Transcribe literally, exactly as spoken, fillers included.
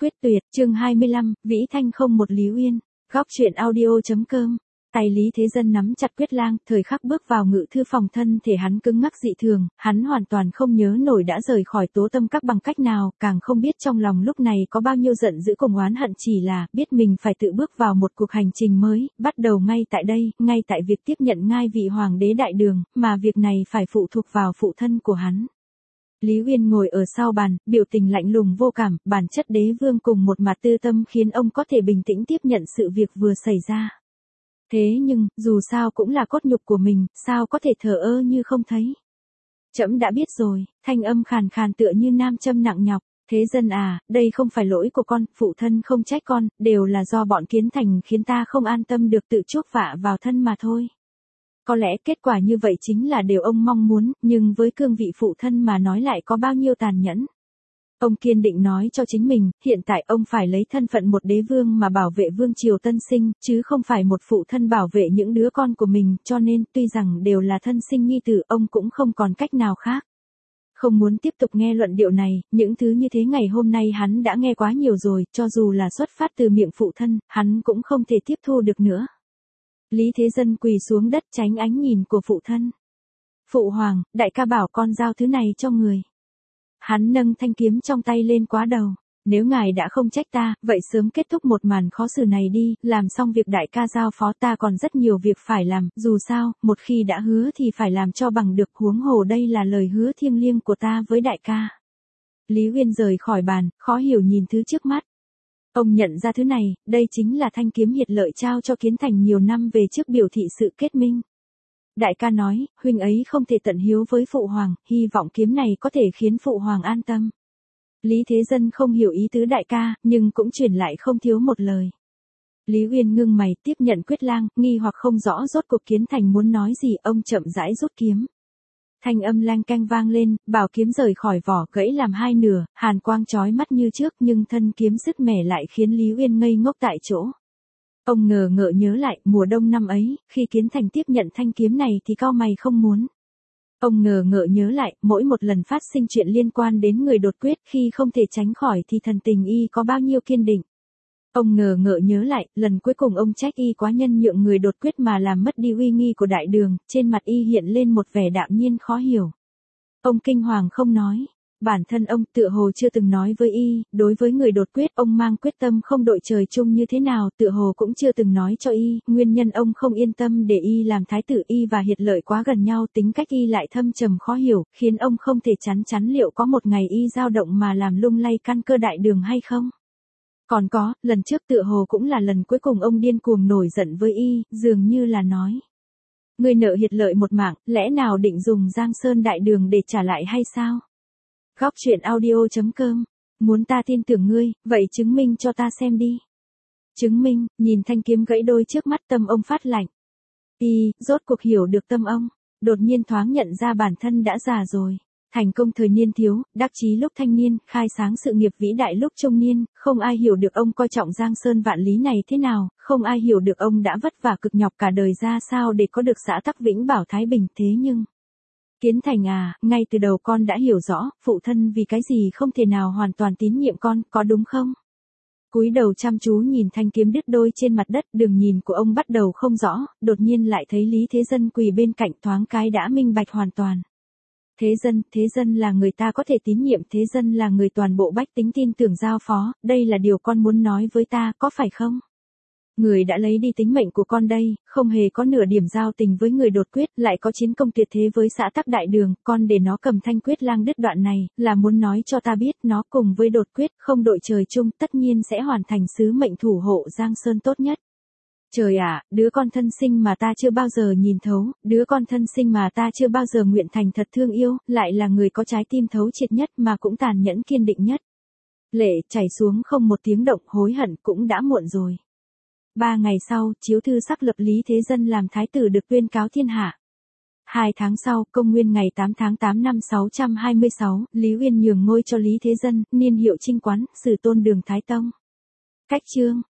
quyết tuyệt, chương hai mươi lăm, Vĩ Thanh không một Lý Uyên, góc truyện audio.com. Tay Lý Thế Dân nắm chặt quyết lang, thời khắc bước vào ngự thư phòng thân thể hắn cứng ngắc dị thường, hắn hoàn toàn không nhớ nổi đã rời khỏi Tố Tâm Các bằng cách nào, càng không biết trong lòng lúc này có bao nhiêu giận dữ cùng oán hận, chỉ là biết mình phải tự bước vào một cuộc hành trình mới, bắt đầu ngay tại đây, ngay tại việc tiếp nhận ngai vị hoàng đế đại đường, mà việc này phải phụ thuộc vào phụ thân của hắn. Lý Uyên ngồi ở sau bàn, biểu tình lạnh lùng vô cảm, bản chất đế vương cùng một mặt tư tâm khiến ông có thể bình tĩnh tiếp nhận sự việc vừa xảy ra. Thế nhưng, dù sao cũng là cốt nhục của mình, sao có thể thờ ơ như không thấy. Trẫm đã biết rồi, thanh âm khàn khàn tựa như nam châm nặng nhọc. Thế Dân à, đây không phải lỗi của con, phụ thân không trách con, đều là do bọn Kiến Thành khiến ta không an tâm được tự chuốc vạ vào thân mà thôi. Có lẽ kết quả như vậy chính là điều ông mong muốn, nhưng với cương vị phụ thân mà nói lại có bao nhiêu tàn nhẫn. Ông kiên định nói cho chính mình, hiện tại ông phải lấy thân phận một đế vương mà bảo vệ vương triều tân sinh, chứ không phải một phụ thân bảo vệ những đứa con của mình, cho nên tuy rằng đều là thân sinh nhi tử, ông cũng không còn cách nào khác. Không muốn tiếp tục nghe luận điệu này, những thứ như thế ngày hôm nay hắn đã nghe quá nhiều rồi, cho dù là xuất phát từ miệng phụ thân, hắn cũng không thể tiếp thu được nữa. Lý Thế Dân quỳ xuống đất tránh ánh nhìn của phụ thân. Phụ hoàng, đại ca bảo con giao thứ này cho người. Hắn nâng thanh kiếm trong tay lên quá đầu. Nếu ngài đã không trách ta, vậy sớm kết thúc một màn khó xử này đi, làm xong việc đại ca giao phó, ta còn rất nhiều việc phải làm, dù sao, một khi đã hứa thì phải làm cho bằng được, huống hồ đây là lời hứa thiêng liêng của ta với đại ca. Lý Uyên rời khỏi bàn, khó hiểu nhìn thứ trước mắt. Ông nhận ra thứ này, đây chính là thanh kiếm hiệt lợi trao cho Kiến Thành nhiều năm về trước biểu thị sự kết minh. Đại ca nói, huynh ấy không thể tận hiếu với phụ hoàng, hy vọng kiếm này có thể khiến phụ hoàng an tâm. Lý Thế Dân không hiểu ý tứ đại ca, nhưng cũng truyền lại không thiếu một lời. Lý Uyên ngưng mày tiếp nhận quyết lang, nghi hoặc không rõ rốt cuộc Kiến Thành muốn nói gì, ông chậm rãi rút kiếm. Thanh âm lanh canh vang lên, bảo kiếm rời khỏi vỏ gãy làm hai nửa, hàn quang chói mắt như trước nhưng thân kiếm sứt mẻ lại khiến Lý Uyên ngây ngốc tại chỗ. Ông ngờ ngợ nhớ lại, mùa đông năm ấy, khi Kiến Thành tiếp nhận thanh kiếm này thì cau mày không muốn. Ông ngờ ngợ nhớ lại, mỗi một lần phát sinh chuyện liên quan đến người đột quyết, khi không thể tránh khỏi thì thần tình y có bao nhiêu kiên định. Ông ngờ ngợ nhớ lại, lần cuối cùng ông trách y quá nhân nhượng người đột quyết mà làm mất đi uy nghi của đại đường, trên mặt y hiện lên một vẻ đạm nhiên khó hiểu. Ông kinh hoàng không nói. Bản thân ông tựa hồ chưa từng nói với y, đối với người đột quyết ông mang quyết tâm không đội trời chung như thế nào, tựa hồ cũng chưa từng nói cho y, nguyên nhân ông không yên tâm để y làm thái tử, y và hiệt lợi quá gần nhau, tính cách y lại thâm trầm khó hiểu, khiến ông không thể chắn chắn liệu có một ngày y dao động mà làm lung lay căn cơ đại đường hay không. Còn có, lần trước tựa hồ cũng là lần cuối cùng ông điên cuồng nổi giận với y, dường như là nói. Người nợ hiệt lợi một mạng, lẽ nào định dùng Giang Sơn đại đường để trả lại hay sao? Góc truyện audio.com. Muốn ta tin tưởng ngươi, vậy chứng minh cho ta xem đi. Chứng minh, nhìn thanh kiếm gãy đôi trước mắt, tâm ông phát lạnh. Y, rốt cuộc hiểu được tâm ông, đột nhiên thoáng nhận ra bản thân đã già rồi. Thành công thời niên thiếu, đắc chí lúc thanh niên, khai sáng sự nghiệp vĩ đại lúc trung niên, không ai hiểu được ông coi trọng Giang Sơn vạn lý này thế nào, không ai hiểu được ông đã vất vả cực nhọc cả đời ra sao để có được xã tắc vĩnh bảo thái bình, thế nhưng... Kiến Thành à, ngay từ đầu con đã hiểu rõ, phụ thân vì cái gì không thể nào hoàn toàn tín nhiệm con, có đúng không? Cúi đầu chăm chú nhìn thanh kiếm đứt đôi trên mặt đất, đường nhìn của ông bắt đầu không rõ, đột nhiên lại thấy Lý Thế Dân quỳ bên cạnh, thoáng cái đã minh bạch hoàn toàn. Thế Dân, Thế Dân là người ta có thể tín nhiệm, Thế Dân là người toàn bộ bách tính tin tưởng giao phó, đây là điều con muốn nói với ta, có phải không? Người đã lấy đi tính mệnh của con đây, không hề có nửa điểm giao tình với người đột quyết, lại có chiến công tuyệt thế với xã tắc đại đường, con để nó cầm thanh quyết lang đứt đoạn này, là muốn nói cho ta biết nó cùng với đột quyết không đội trời chung, tất nhiên sẽ hoàn thành sứ mệnh thủ hộ Giang Sơn tốt nhất. Trời ạ, đứa con thân sinh mà ta chưa bao giờ nhìn thấu, đứa con thân sinh mà ta chưa bao giờ nguyện thành thật thương yêu, lại là người có trái tim thấu triệt nhất mà cũng tàn nhẫn kiên định nhất. Lệ chảy xuống không một tiếng động, hối hận cũng đã muộn rồi. Ba ngày sau, chiếu thư sắc lập Lý Thế Dân làm thái tử được tuyên cáo thiên hạ. Hai tháng sau, công nguyên ngày tám tháng tám năm sáu trăm hai mươi sáu, Lý Uyên nhường ngôi cho Lý Thế Dân, niên hiệu Trinh Quán, sử tôn đường Thái Tông. Cách chương